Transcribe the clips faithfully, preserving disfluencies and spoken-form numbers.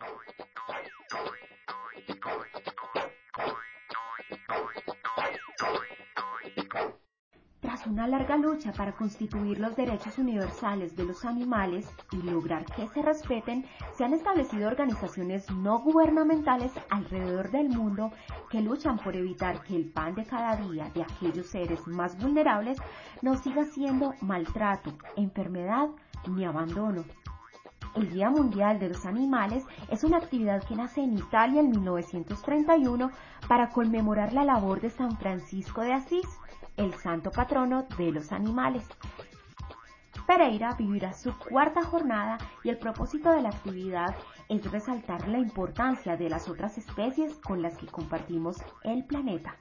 Tras una larga lucha para constituir los derechos universales de los animales y lograr que se respeten, se han establecido organizaciones no gubernamentales alrededor del mundo que luchan por evitar que el pan de cada día de aquellos seres más vulnerables no siga siendo maltrato, enfermedad ni abandono. El Día Mundial de los Animales es una actividad que nace en Italia en mil novecientos treinta y uno para conmemorar la labor de San Francisco de Asís, el santo patrono de los animales. Pereira vivirá su cuarta jornada y el propósito de la actividad es resaltar la importancia de las otras especies con las que compartimos el planeta.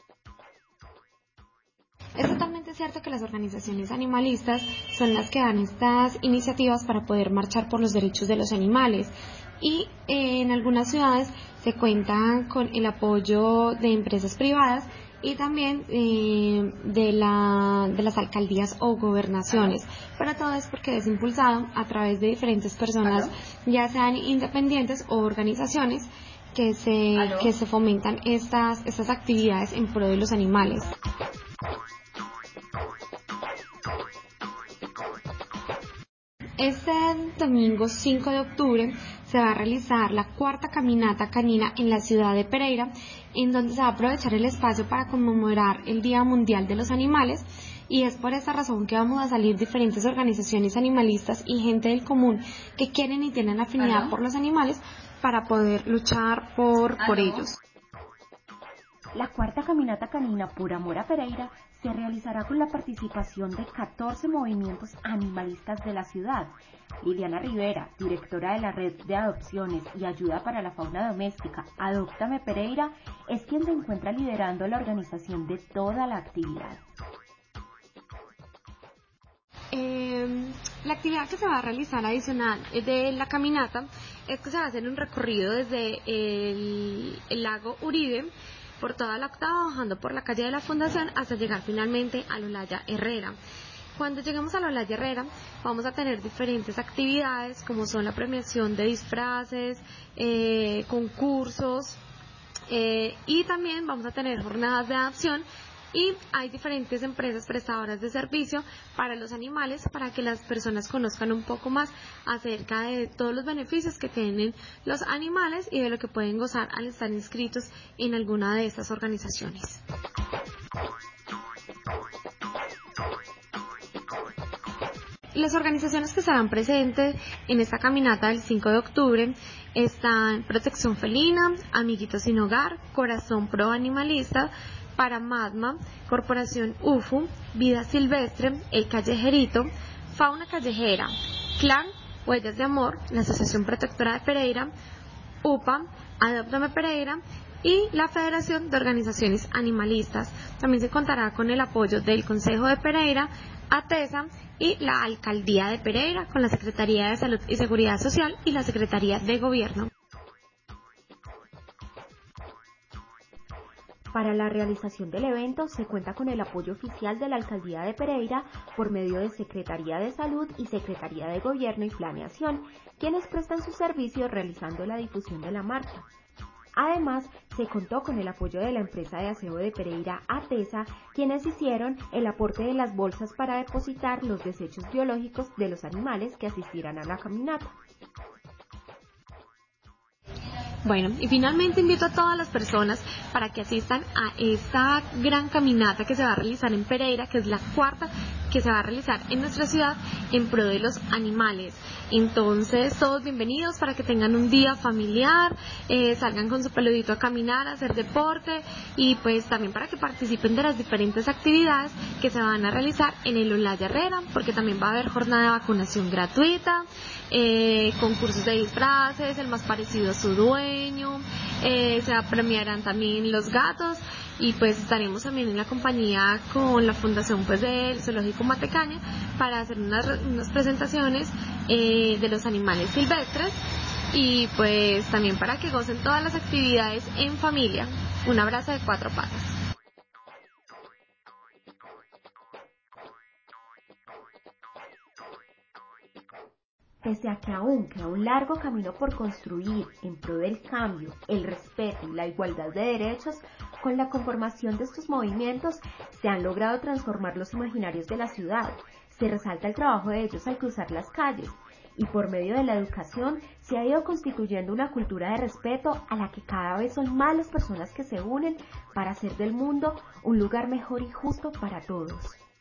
Es totalmente cierto que las organizaciones animalistas son las que dan estas iniciativas para poder marchar por los derechos de los animales y eh, en algunas ciudades se cuentan con el apoyo de empresas privadas y también eh, de, la, de las alcaldías o gobernaciones, pero todo es porque es impulsado a través de diferentes personas, ya sean independientes o organizaciones que se, que se fomentan estas, estas actividades en pro de los animales. Este domingo cinco de octubre se va a realizar la cuarta caminata canina en la ciudad de Pereira, en donde se va a aprovechar el espacio para conmemorar el Día Mundial de los Animales, y es por esta razón que vamos a salir diferentes organizaciones animalistas y gente del común que quieren y tienen afinidad por los animales para poder luchar por, por ellos. La cuarta caminata canina por amor a Pereira se realizará con la participación de catorce movimientos animalistas de la ciudad. Liliana Rivera, directora de la Red de Adopciones y Ayuda para la Fauna Doméstica Adóptame Pereira, es quien se encuentra liderando la organización de toda la actividad. Eh, la actividad que se va a realizar adicional de la caminata es que se va a hacer un recorrido desde el, el lago Uribe por toda la octava, bajando por la calle de la Fundación hasta llegar finalmente a la Olaya Herrera. Cuando lleguemos a la Olaya Herrera vamos a tener diferentes actividades como son la premiación de disfraces, eh, concursos eh, y también vamos a tener jornadas de adopción. Y hay diferentes empresas prestadoras de servicio para los animales para que las personas conozcan un poco más acerca de todos los beneficios que tienen los animales y de lo que pueden gozar al estar inscritos en alguna de estas organizaciones. Las organizaciones que estarán presentes en esta caminata del cinco de octubre están Protección Felina, Amiguitos Sin Hogar, Corazón Pro Animalista, Paramatma, Corporación U F U, Vida Silvestre, El Callejerito, Fauna Callejera, Clan, Huellas de Amor, la Asociación Protectora de Pereira, U P A, Adóptame Pereira y la Federación de Organizaciones Animalistas. También se contará con el apoyo del Consejo de Pereira, ATESA y la Alcaldía de Pereira, con la Secretaría de Salud y Seguridad Social y la Secretaría de Gobierno. Para la realización del evento se cuenta con el apoyo oficial de la Alcaldía de Pereira por medio de Secretaría de Salud y Secretaría de Gobierno y Planeación, quienes prestan sus servicios realizando la difusión de la marcha. Además, se contó con el apoyo de la empresa de aseo de Pereira, ATESA, quienes hicieron el aporte de las bolsas para depositar los desechos biológicos de los animales que asistirán a la caminata. Bueno, y finalmente invito a todas las personas para que asistan a esta gran caminata que se va a realizar en Pereira, que es la cuarta que se va a realizar en nuestra ciudad en pro de los animales. Entonces, todos bienvenidos para que tengan un día familiar, eh, salgan con su peludito a caminar, a hacer deporte y pues también para que participen de las diferentes actividades que se van a realizar en el Olaya Herrera, porque también va a haber jornada de vacunación gratuita, eh, concursos de disfraces, el más parecido a su dueño, eh, se premiarán también los gatos y pues estaremos también en la compañía con la fundación pues del Zoológico Matecaña para hacer unas, unas presentaciones eh, de los animales silvestres y pues también para que gocen todas las actividades en familia. Un abrazo de cuatro patas. Pese a que aún queda un largo camino por construir en pro del cambio, el respeto y la igualdad de derechos, con la conformación de estos movimientos se han logrado transformar los imaginarios de la ciudad. Se resalta el trabajo de ellos al cruzar las calles y por medio de la educación se ha ido constituyendo una cultura de respeto a la que cada vez son más las personas que se unen para hacer del mundo un lugar mejor y justo para todos.